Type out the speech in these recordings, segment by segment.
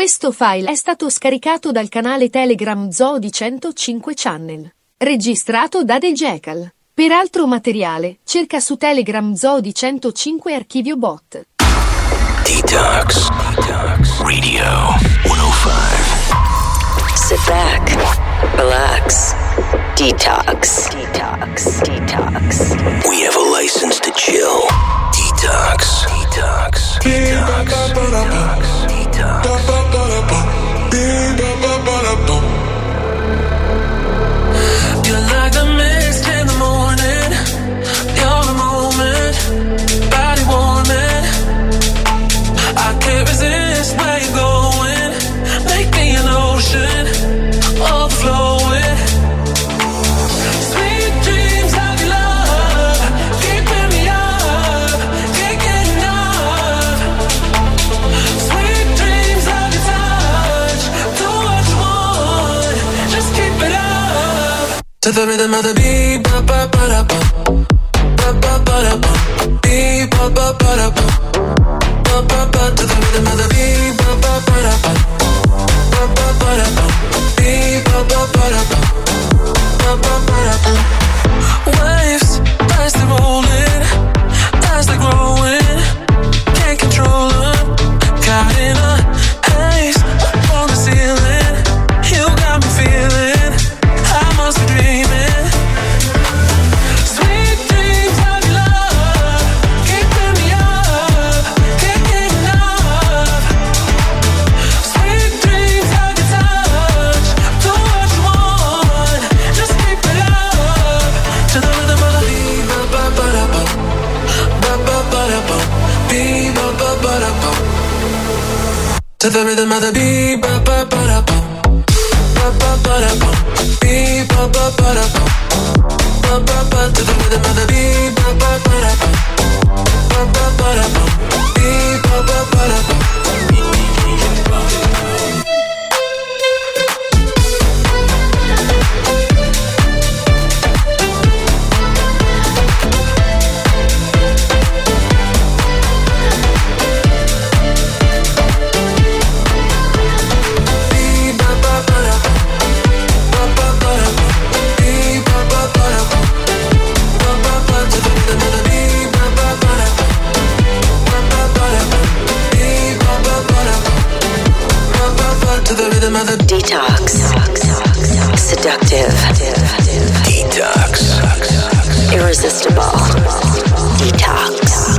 Questo file è stato scaricato dal canale Telegram Zoo di 105 Channel, registrato da The Jackal. Per altro materiale, cerca su Telegram Zoo di 105 Archivio Bot. Detox Radio 105. Sit back, relax, detox. We have a license to chill. Detox. You're like a mist in the morning. You're the moment, body warming. I can't resist where you're going. Make me an ocean, overflowing. Sweet dreams of your love, keeping me up, can't get enough. Sweet dreams of your touch, do what you want, just keep it up. To the rhythm of the beat, ba ba ba da ba, ba ba ba da ba, beat ba ba ba da ba, ba ba ba. To the rhythm of the beat, ba ba ba da ba, ba ba ba da ba, beat ba ba ba da ba, ba ba ba da ba. Waves, as they rolling, as they growing, can't control them. Caught in a haze on the ceiling, you got me feeling I must be dreaming. Sweet dreams of your love, keeping me up, can't get enough. Sweet dreams of your touch, do what you want, just keep it up. To the rhythm of the beat, ba ba ba da ba, ba ba ba da ba, beat ba ba ba da ba. To the rhythm of the beat, ba ba ba da ba, ba ba ba da ba, beat ba ba ba da ba, ba ba ba. To the rhythm of the beat, ba ba ba da ba, ba ba ba da ba, beat ba ba ba da ba. Detox. Seductive. Detox. Irresistible. Detox.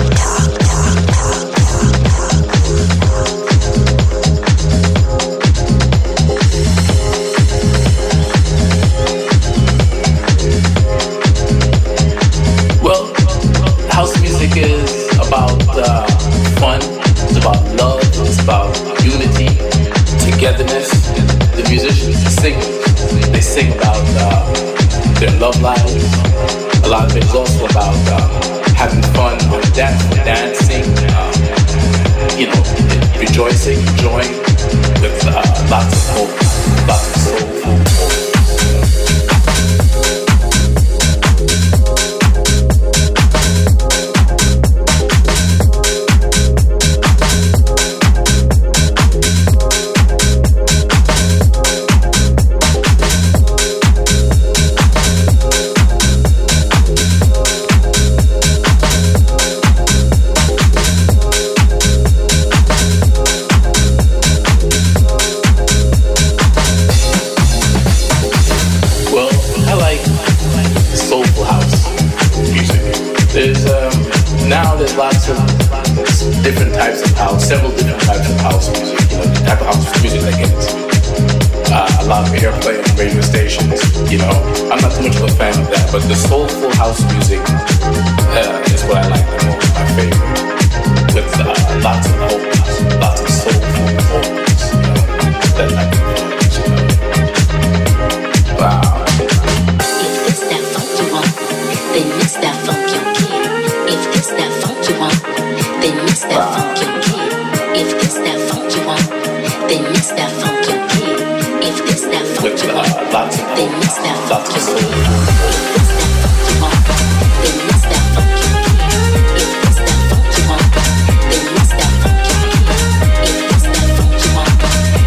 Well, house music is about fun, it's about love, it's about unity, togetherness. The musicians sing. They sing about their love lives. A lot of it is also about having fun on the dance floor, dancing, rejoicing, enjoying with lots of hope, lots of soulful hope. There's lots of different types of house, several different types of house music. The type of house music that gets a lot of airplay on radio stations. I'm not too much of a fan of that, but the soulful house music is what I like the most, my favorite. With lots of hope, lots of soulful vocals. That type of music. Wow. If it's that funk you want, then it's that funk you get. If it's that funk you want, then it's that funk you get. If it's that funk you want, then it's that funk you get. If it's that funk you want, then it's that funk you get. If it's that funk you want, then it's that funk you get. If it's that funk you want, then it's that funk you get. If it's that funk you want,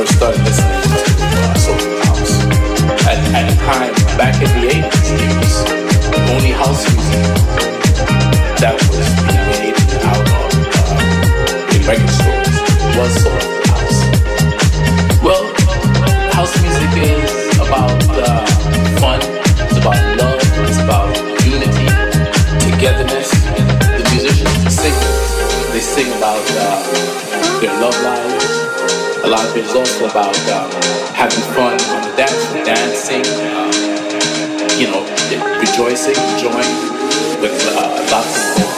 first started listening to soulful house. At the time, back in the 80s, it was only house music that was being made out of in record stores was soulful house. Well, house music is about fun, it's about love, it's about unity, togetherness. The musicians sing. They sing about their love lives. A lot of it is also about having fun on the dance floor, dancing, rejoicing, enjoying with lots of people.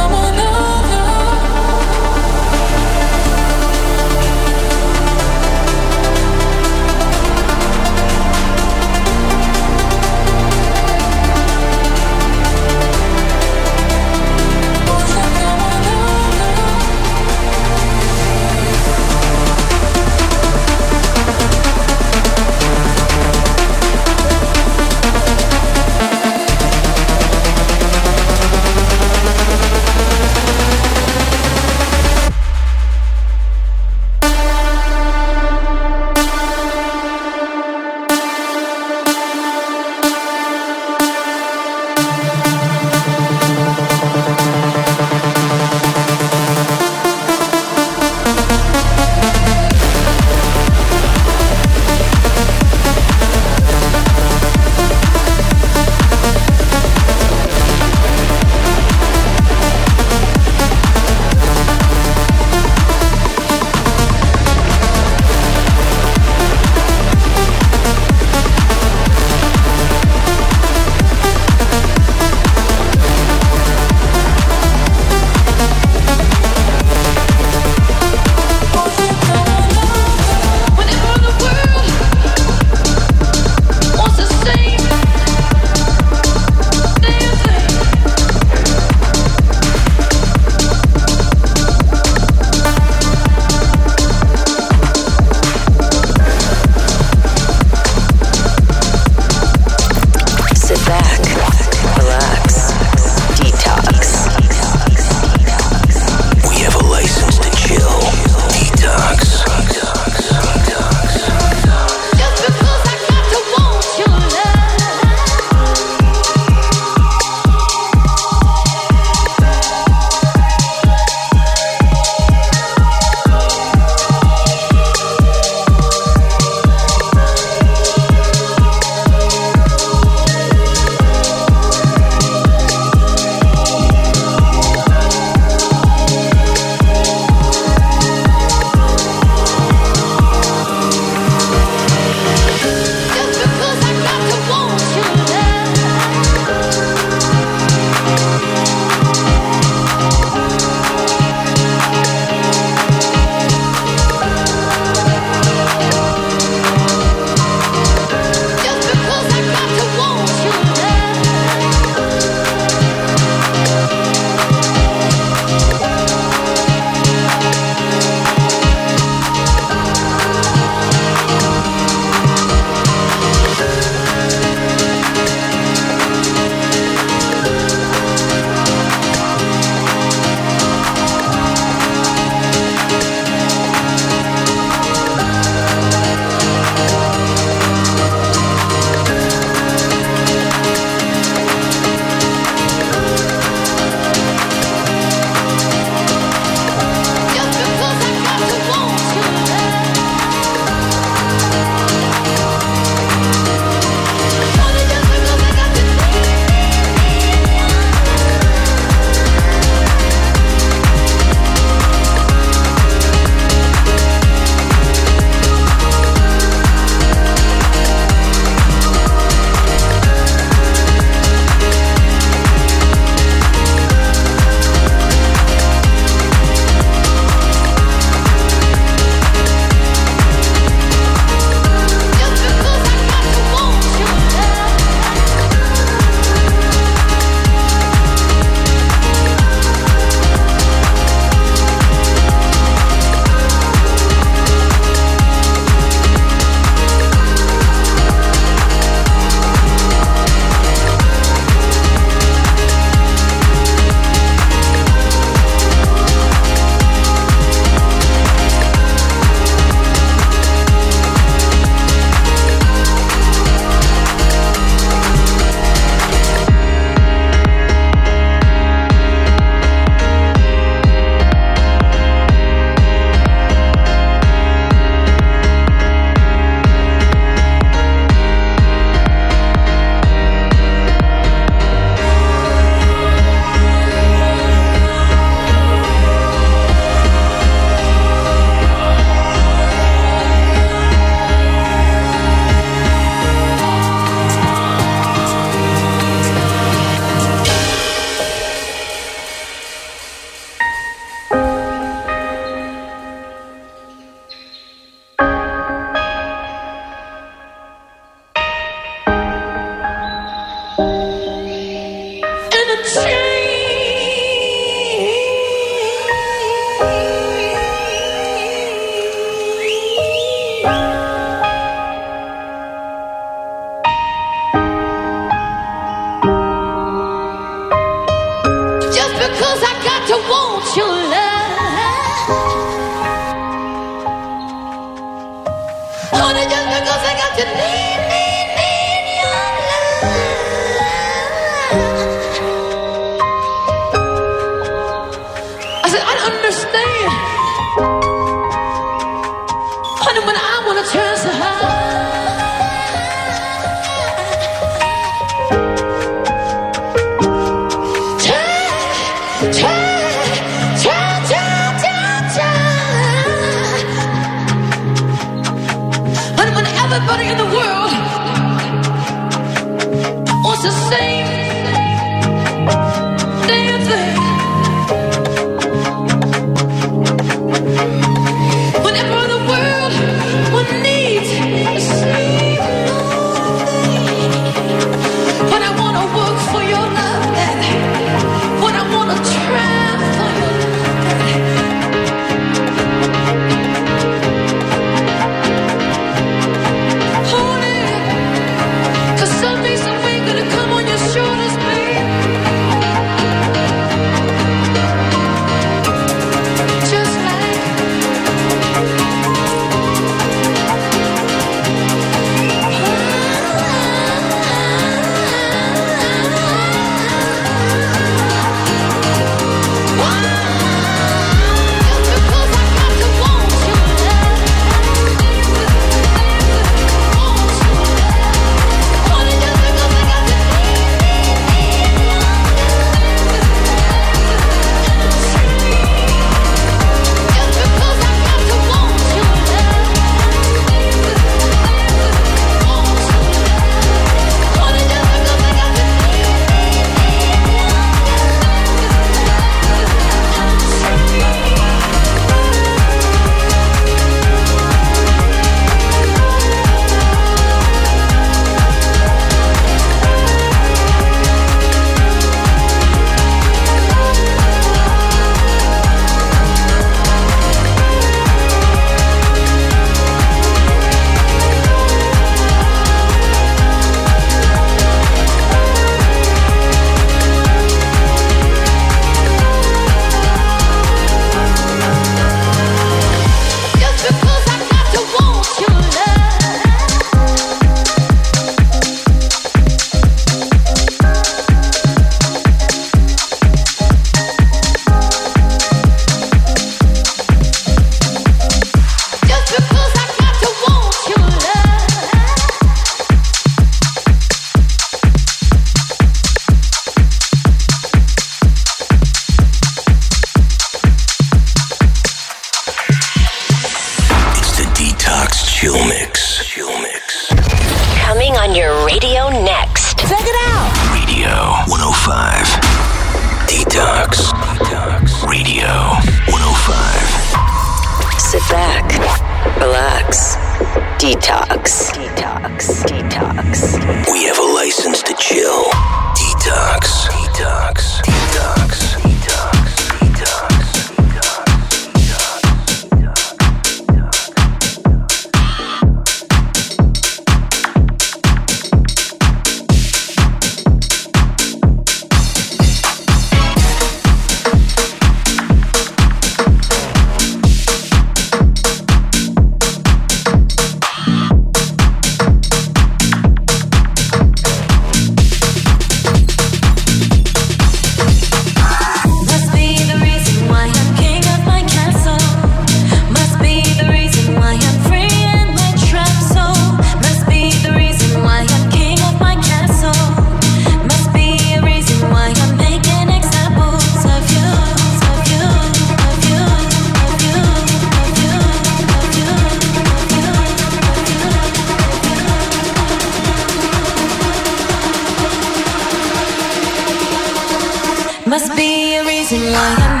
Must be a reason why I'm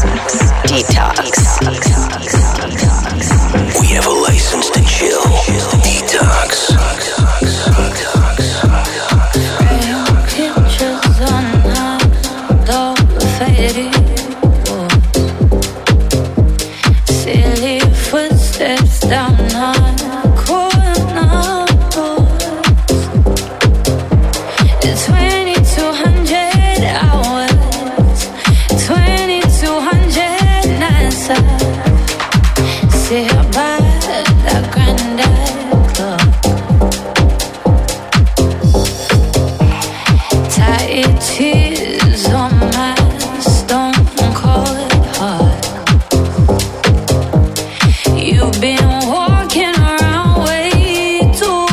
Detox. We have a license to chill. Detox. Pictures unlocked, all faded. Silly footsteps down our corner. 2200 hours, 2200 nights. Sit by that granddad club. Tight tears on my stone cold heart. You've been walking around way too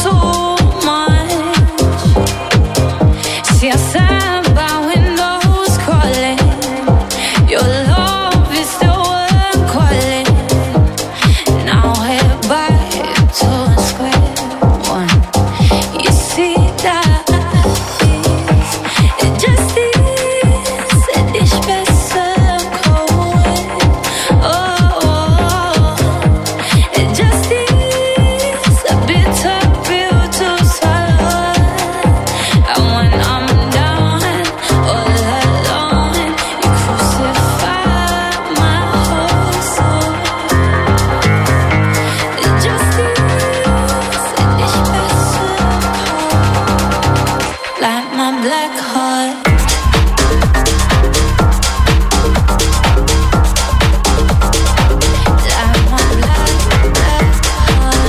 much. See, I sat by windows crawling. Your love is still worth calling. Now head back to square one. You see that it just is a dish besser cold. Oh, it just is a bitter pill to swallow. And when I'm down all alone, you crucify my whole soul. It just is a dish besser cold, like my black heart. Like my black heart.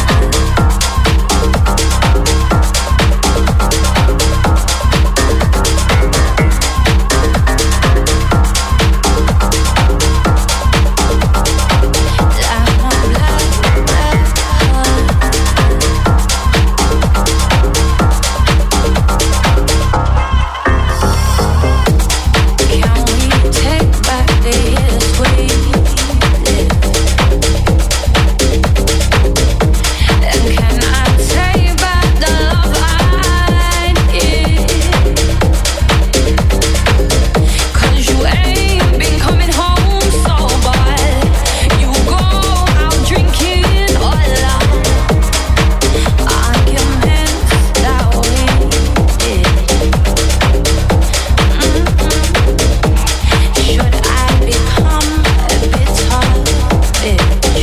Like my black heart. Can we take back the years we lived? And can I take back the love I did? 'Cause you ain't been coming home sober. You go out drinking all alone. Arguments that we did. Should I become a bitter bitch?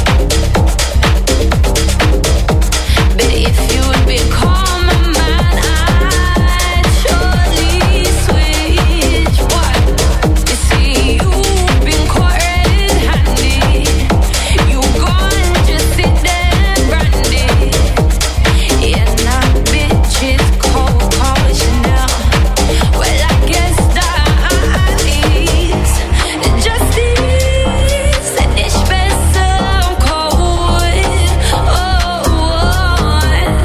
But if you'd become a man, I'd surely switch. What? You see, you've been caught red-handed. You gone just sit there branded. Yeah, that bitch is Coco Chanel. Well, I guess that is justice. A dish besser cold. Oh,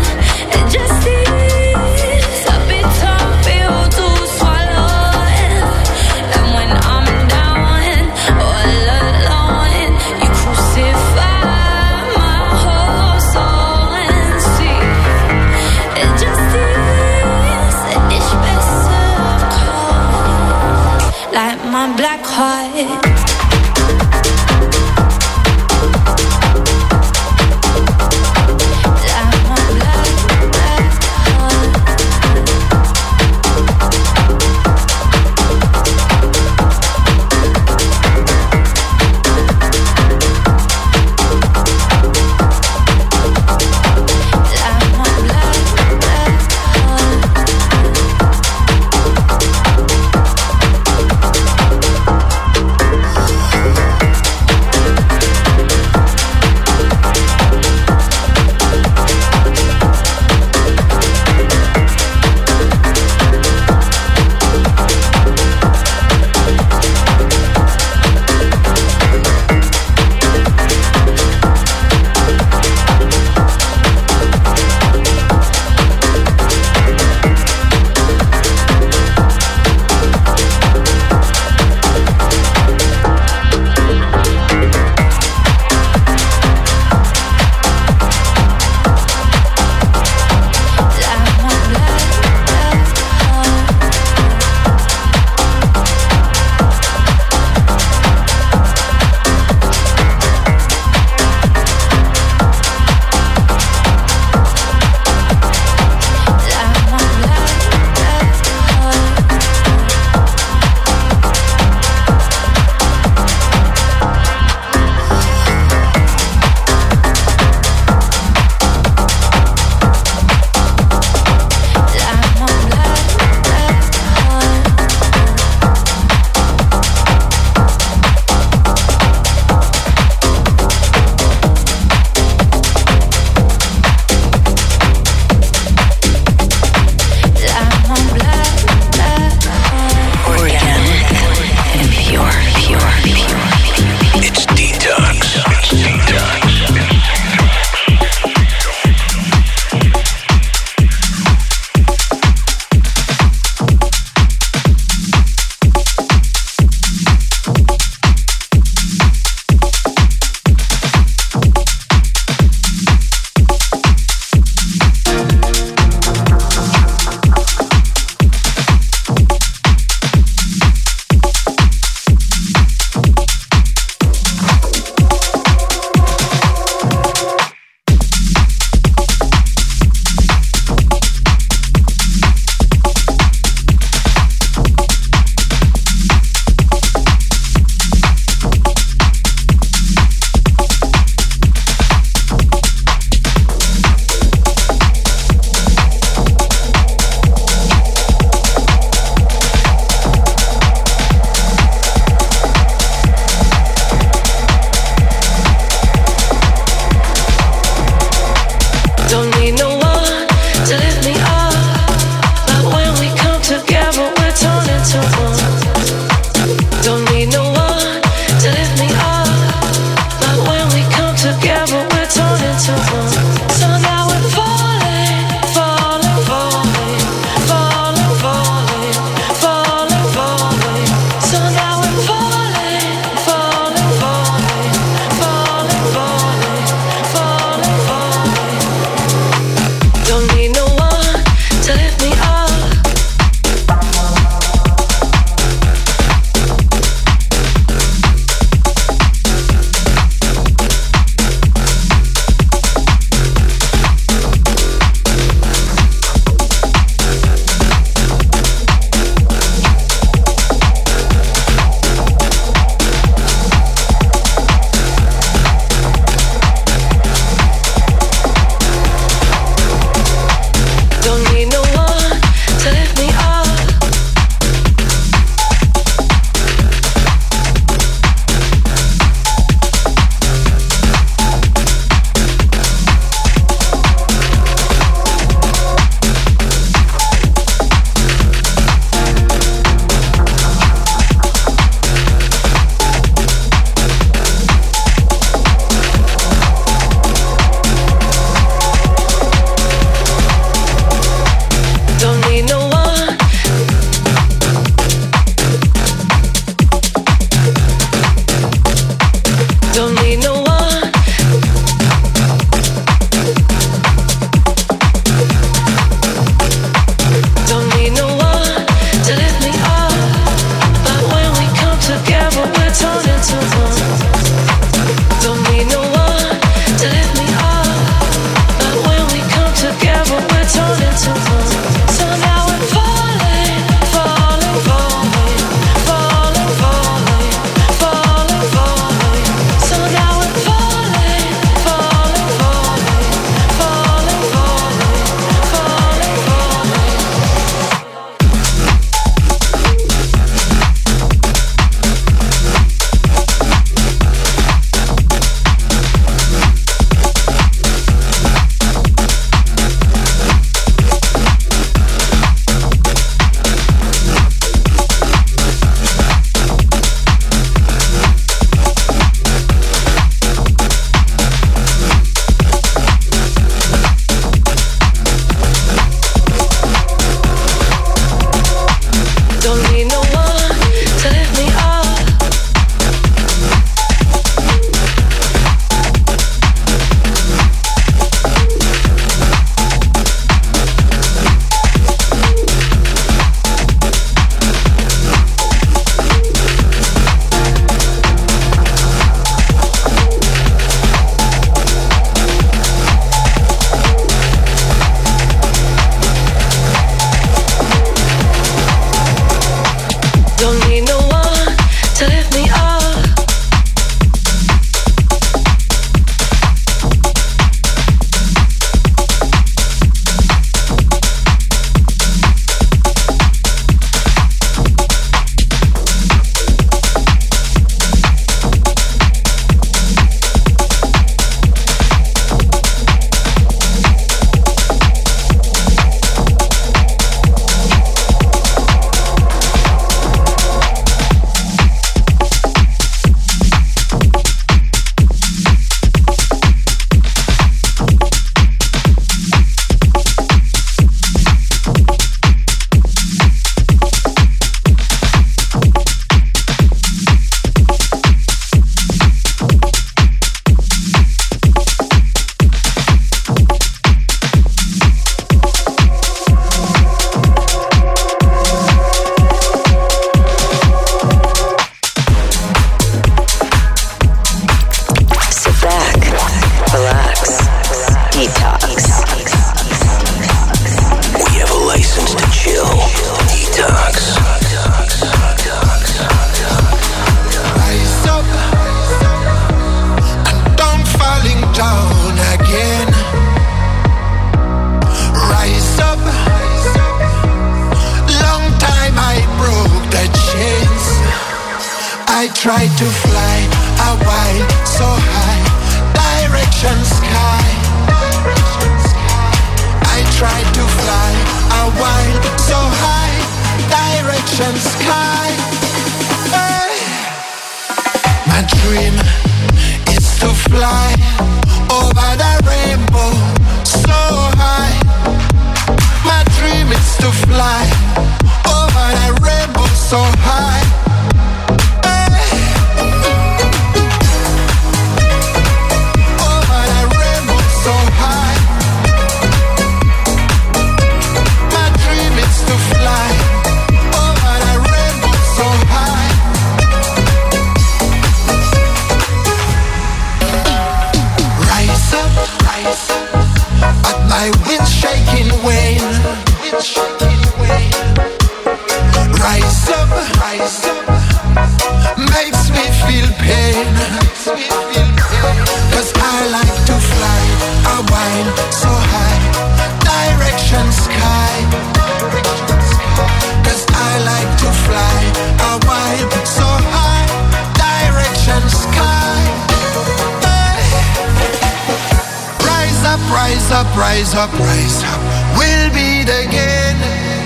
justice. A bitter pill to swallow. And when I'm down all alone, you crucify my whole soul. And see, justice. A dish besser cold, like my black heart. Like my black heart. Like my black heart. we're torn into one. Don't need no one to lift me up, but when we come together, we're torn into one. So now we're falling, falling, falling, falling, falling, falling, falling. So now we're falling, falling, falling, falling, falling, falling, falling. Don't need no one to lift me up. Don't need no one to lift me up. Sit back, relax, detox. We have a license to chill. Detox. Rise up and don't falling down again. Rise up. Long time I broke the chains. I tried to fly a while so high, direction sky. I tried to fly a while so high, direction sky. Hey. My dream is to fly over the rainbow so high. My dream is to fly over the rainbow so high. Hey. Over the rainbow so high. My dream is to fly over the rainbow so high. Rise up, but my wind's shaking wane. Rise up, makes me feel pain. 'Cause I like to fly a while so high, direction sky. 'Cause I like to fly a while so high, direction sky. Hey. Rise up, rise up, rise up, rise up. We'll beat again.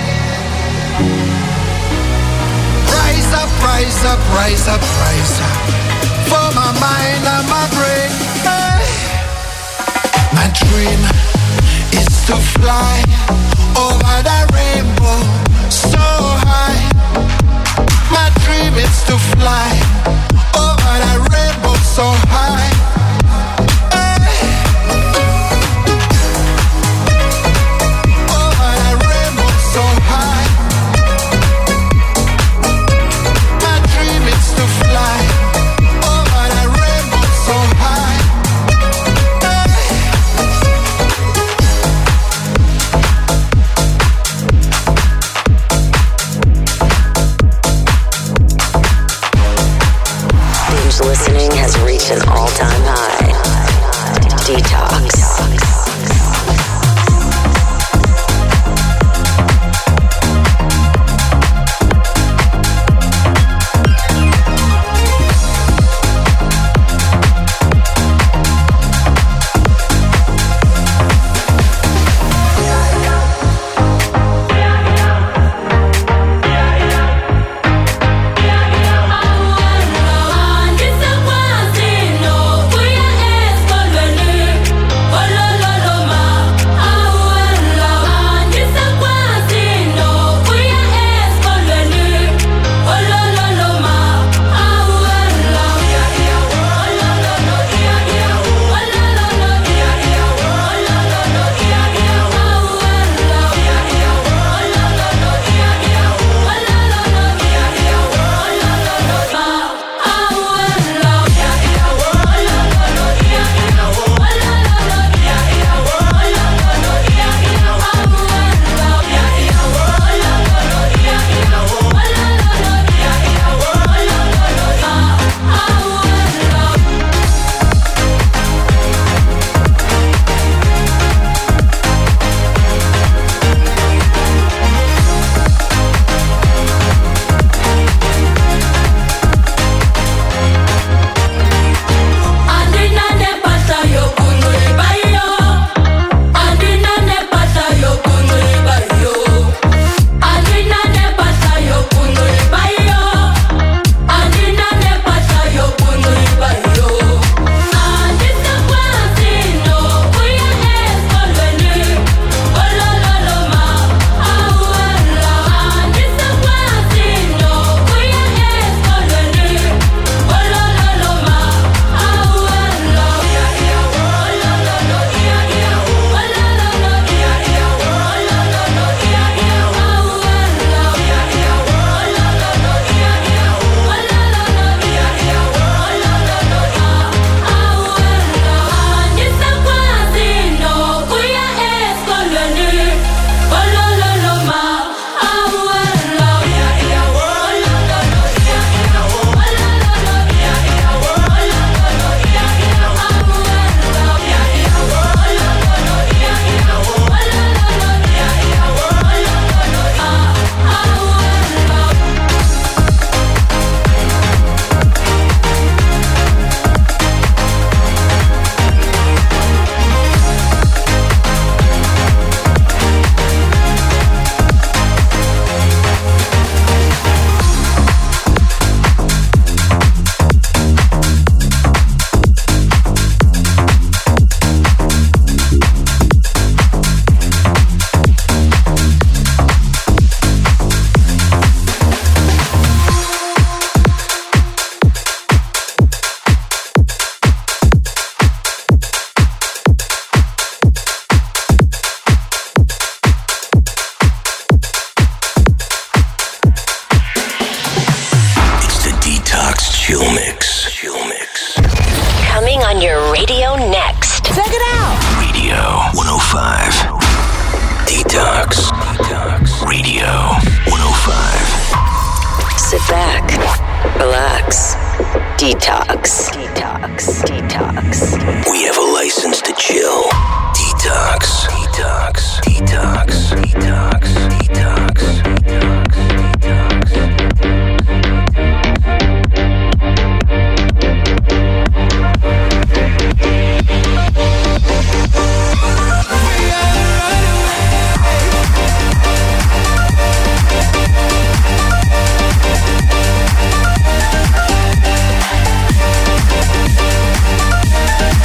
Rise up, rise up, rise up, rise up. For my mind and my brain. Hey. My dream is to fly over the rainbow so high. My dream is to fly over the rainbow so high. Hey. Over the rainbow so high. My dream is to fly Average listening has reached an all-time high. Detox.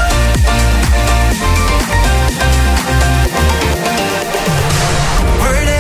Word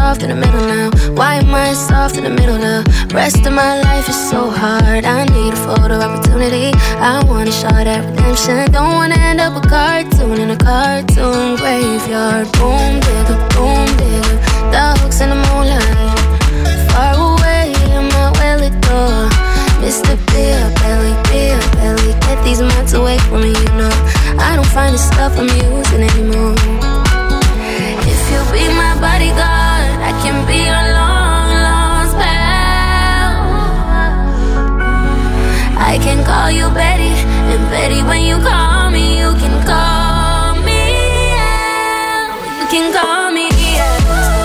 soft in the middle now? Why am I soft in the middle? The rest of my life is so hard. I need a photo opportunity. I want a shot at redemption. Don't wanna end up a cartoon in a cartoon graveyard. Boom digger, the hooks in the moonlight. Far away in my welly door. Mr. Beer Belly, get these mutts away from me, you know. I don't find the stuff I'm using anymore. If you'll be my bodyguard, I can be your long lost pal. I can call you Betty, and Betty, when you call me, you can call me out. You can call me out.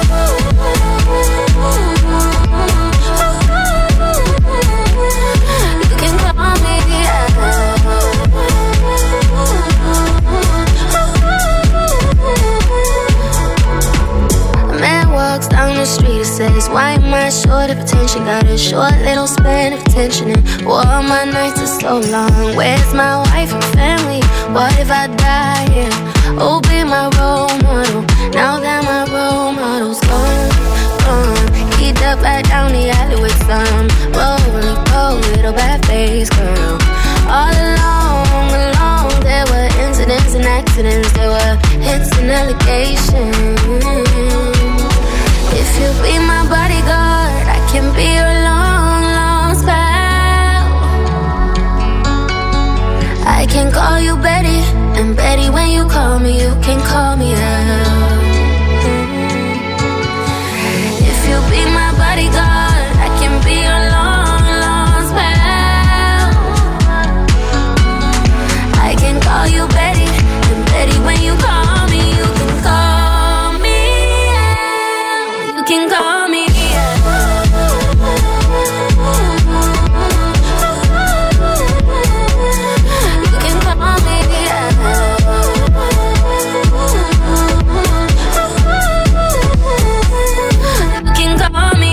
You can call me out. Walks down the street and says, why am I short of attention? Got a short little span of attention, and all my nights are so long. Where's my wife and family? What if I die here? Oh, be my role model. Now that my role model's gone. He ducked back down the alley with some roly-poly little bad-faced girl. All along, there were incidents and accidents. There were hits and allegations. If you'll be my bodyguard, I can be your long lost pal. I can call you Betty, and Betty, when you call me, you can call me out. If you'll be my bodyguard, I can be your long lost pal. I can call you Betty, and Betty, when you call me, you can call me out. You can call me out. You can call me out. You can call me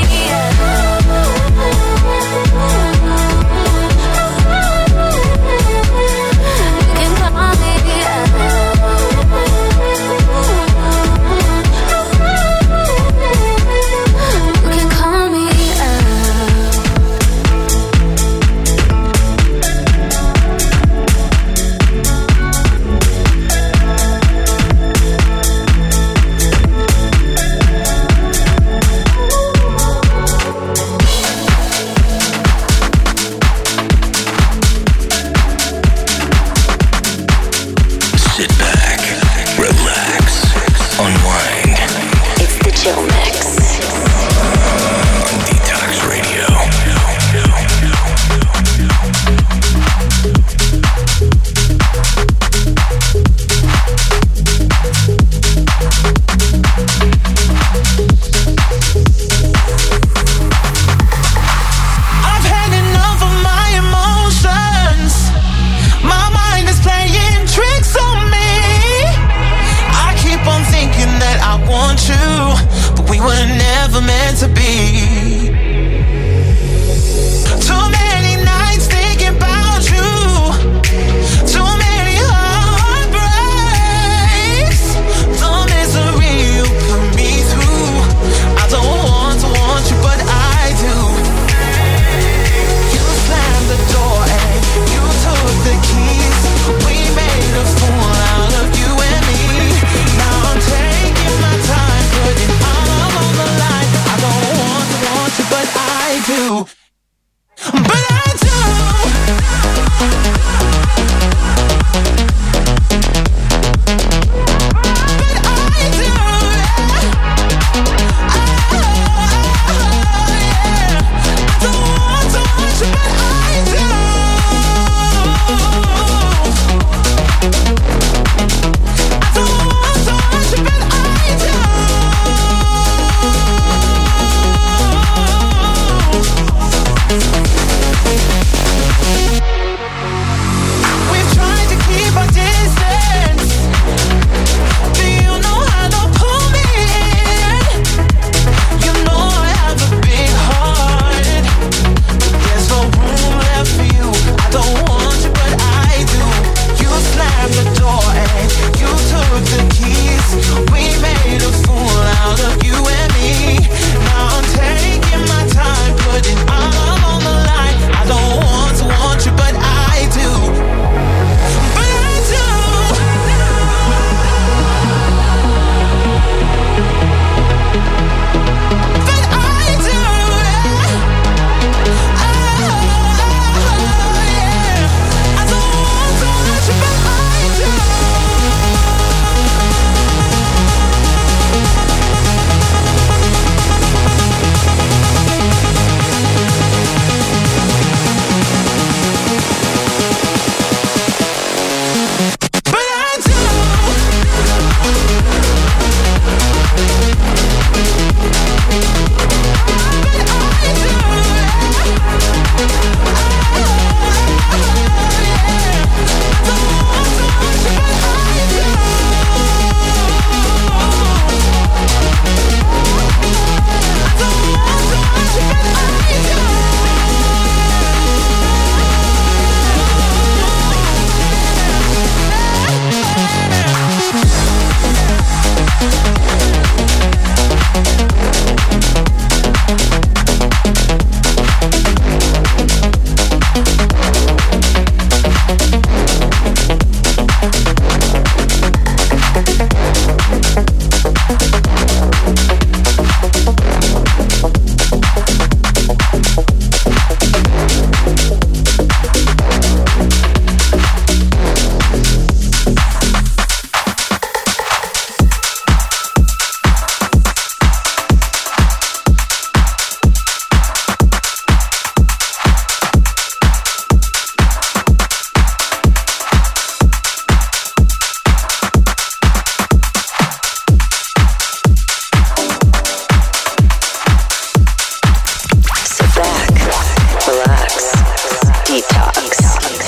Detox.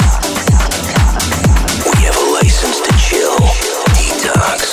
We have a license to chill. Detox.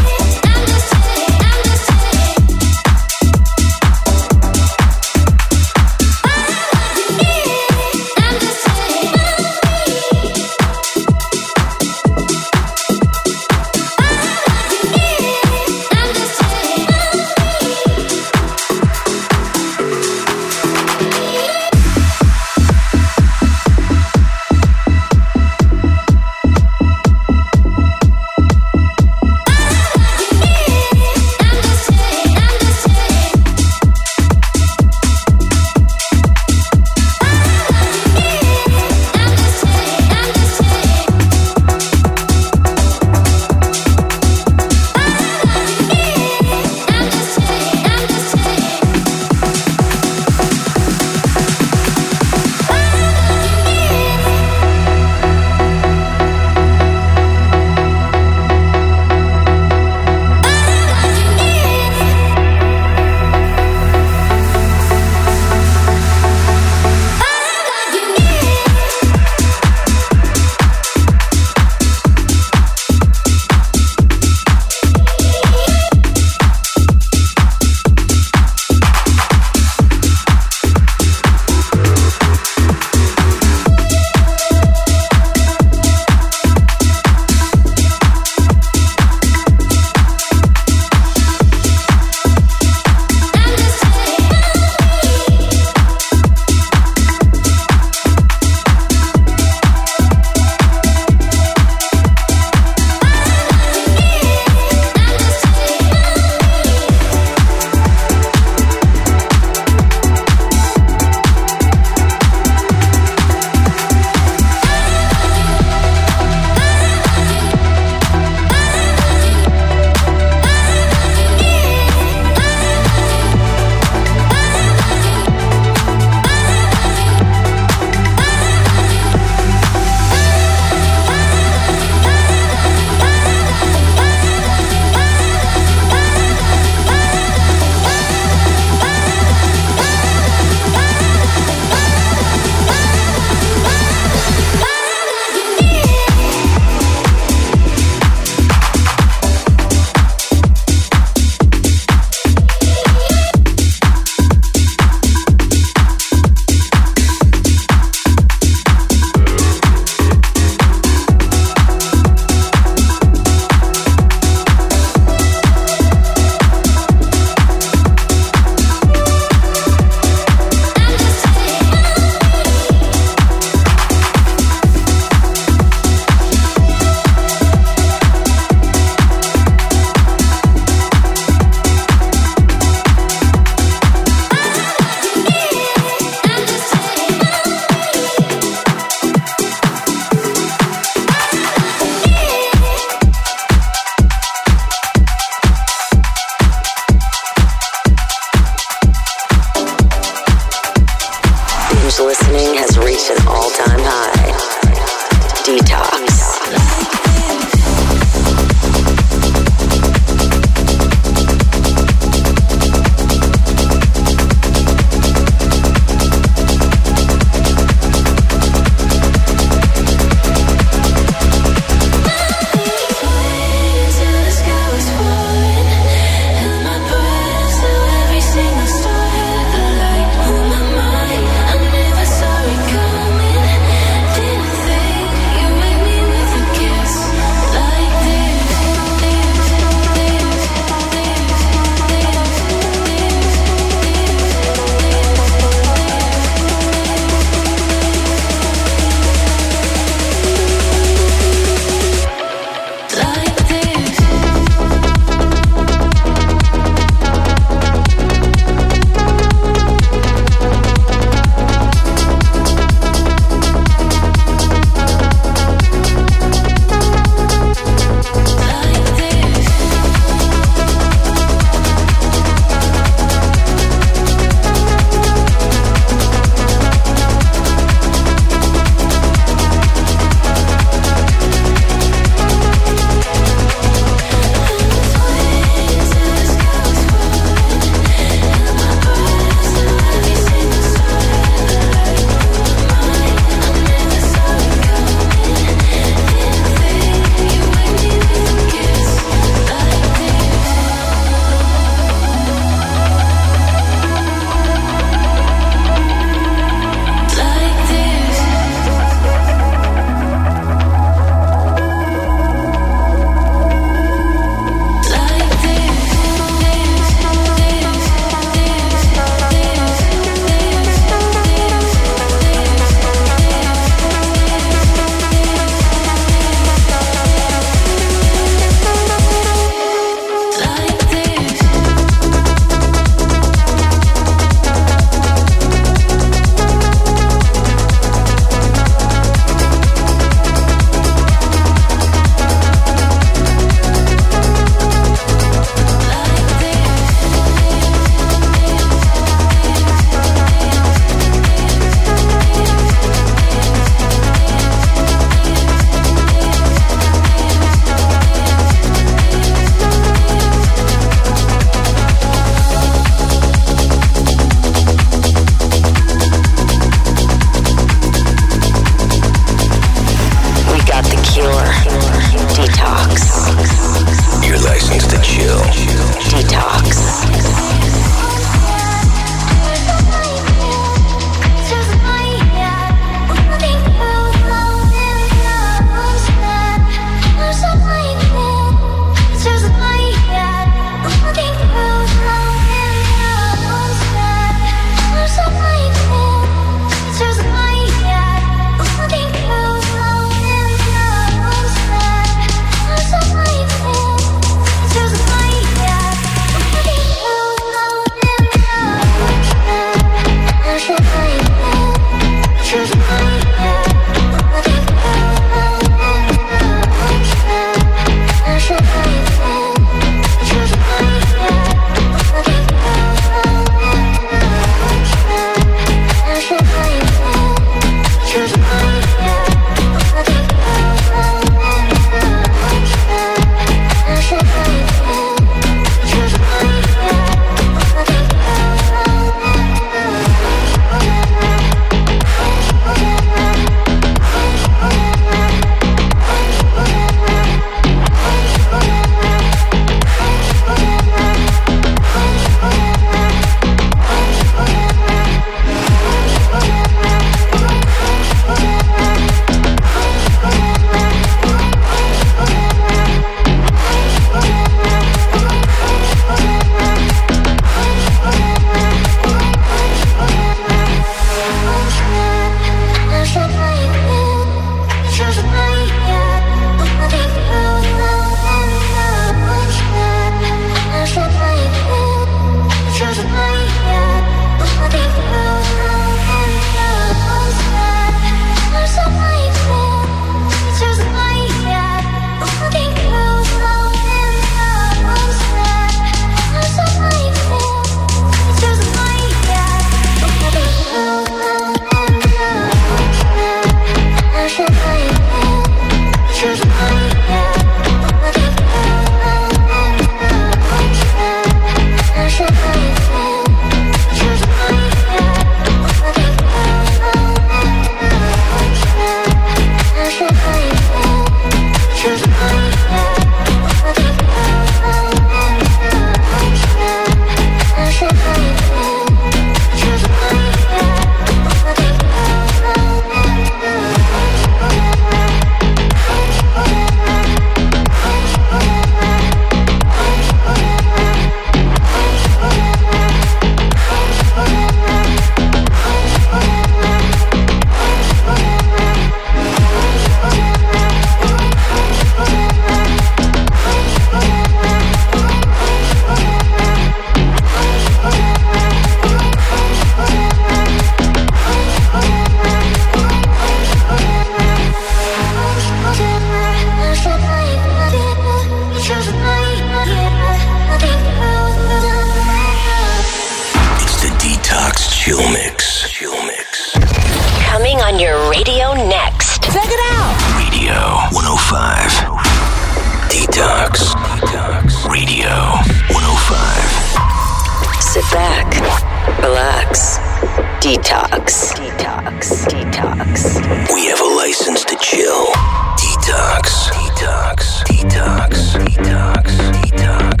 Detox. Detox. Detox. We have a license to chill. Detox. Detox. Detox. Detox. Detox.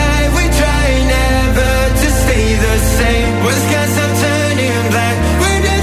We're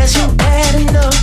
guess you had enough.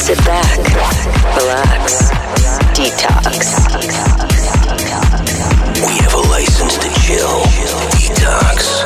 Sit back, relax, detox. We have a license to chill. Detox.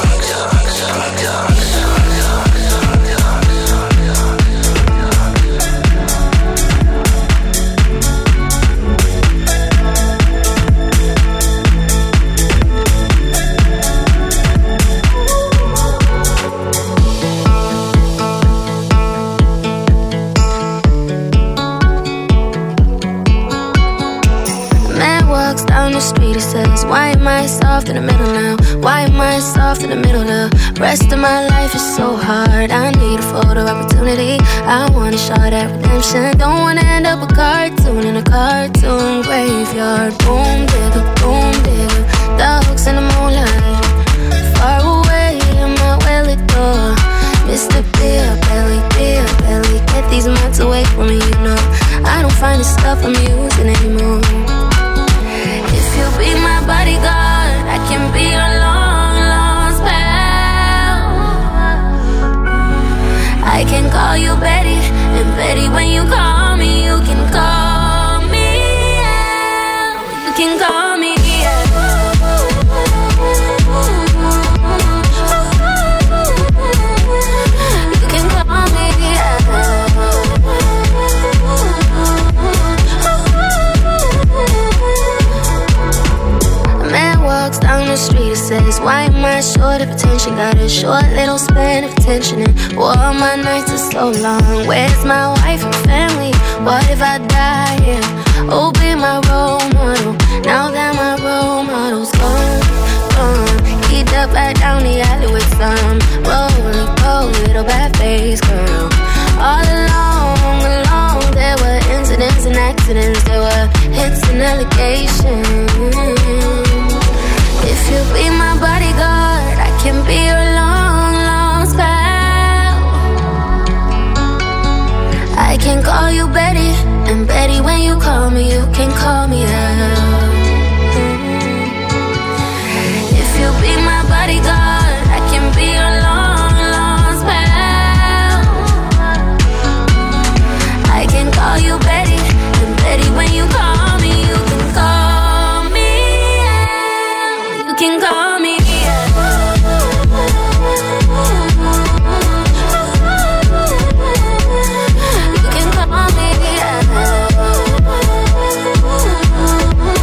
Down the street, he says, why am I soft in the middle now? Why am I soft in the middle? The rest of my life is so hard. I need a photo opportunity. I want a shot at redemption. Don't wanna end up a cartoon in a cartoon graveyard. Boom digger, the hooks in the moonlight. Far away in my welly door. Mr. Beer Belly, get these months away from me, you know. I don't find the stuff I'm using anymore. If you be my bodyguard, I can be your long lost pal. I can call you Betty, and Betty, when you call me, you can call me out. You can call me out. You can call me out. Walks down the street, it says, why am I short of attention? Got a short little span of attention, and all my nights are so long. Where's my wife and family? What if I die? Yeah. Oh, be my role model. Now that my role model's gone. He'd up right down the alley with some roll, little bad face girl. All along, there were incidents and accidents. There were hits and allegations. If you be my bodyguard, I can be your long lost pal. I can call you Betty, and Betty, when you call me, you can call me out. If you be my bodyguard, I can be your long lost pal. I can call you Betty, and Betty, when you call me, you can call me out. You can call me out. You can call me out.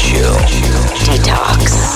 chill. Detox.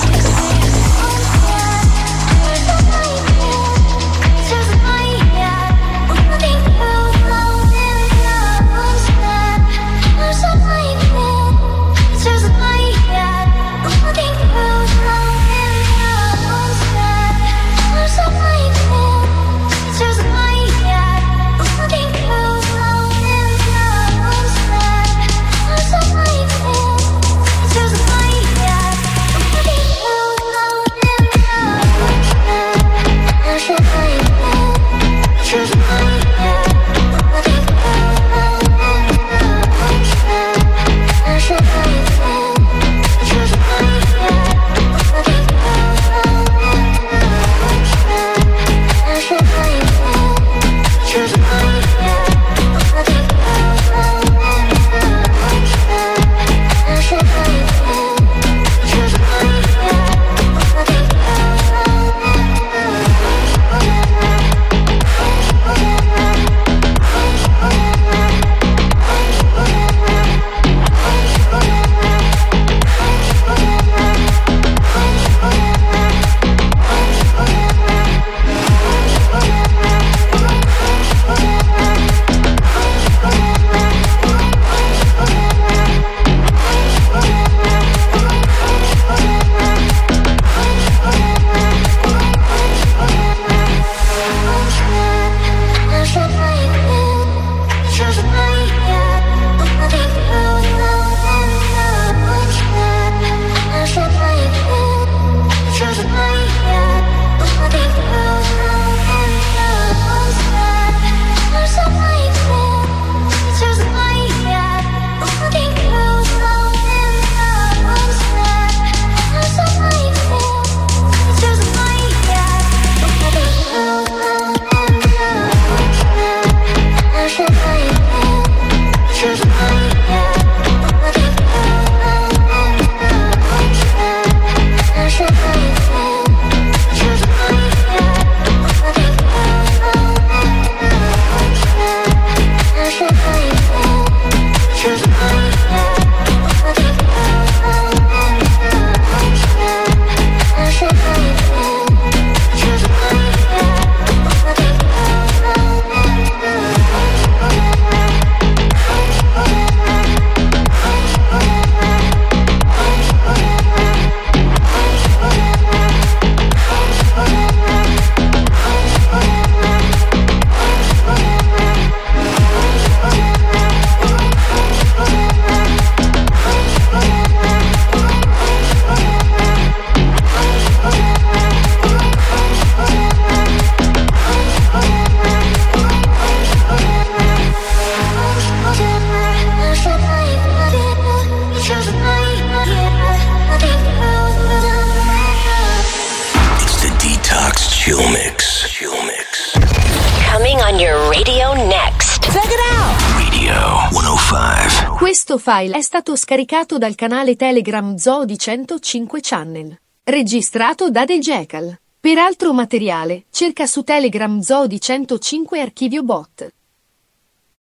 Questo file è stato scaricato dal canale Telegram Zoo di 105 Channel, registrato da The Jackal. Per altro materiale, cerca su Telegram Zoo di 105 Archivio Bot.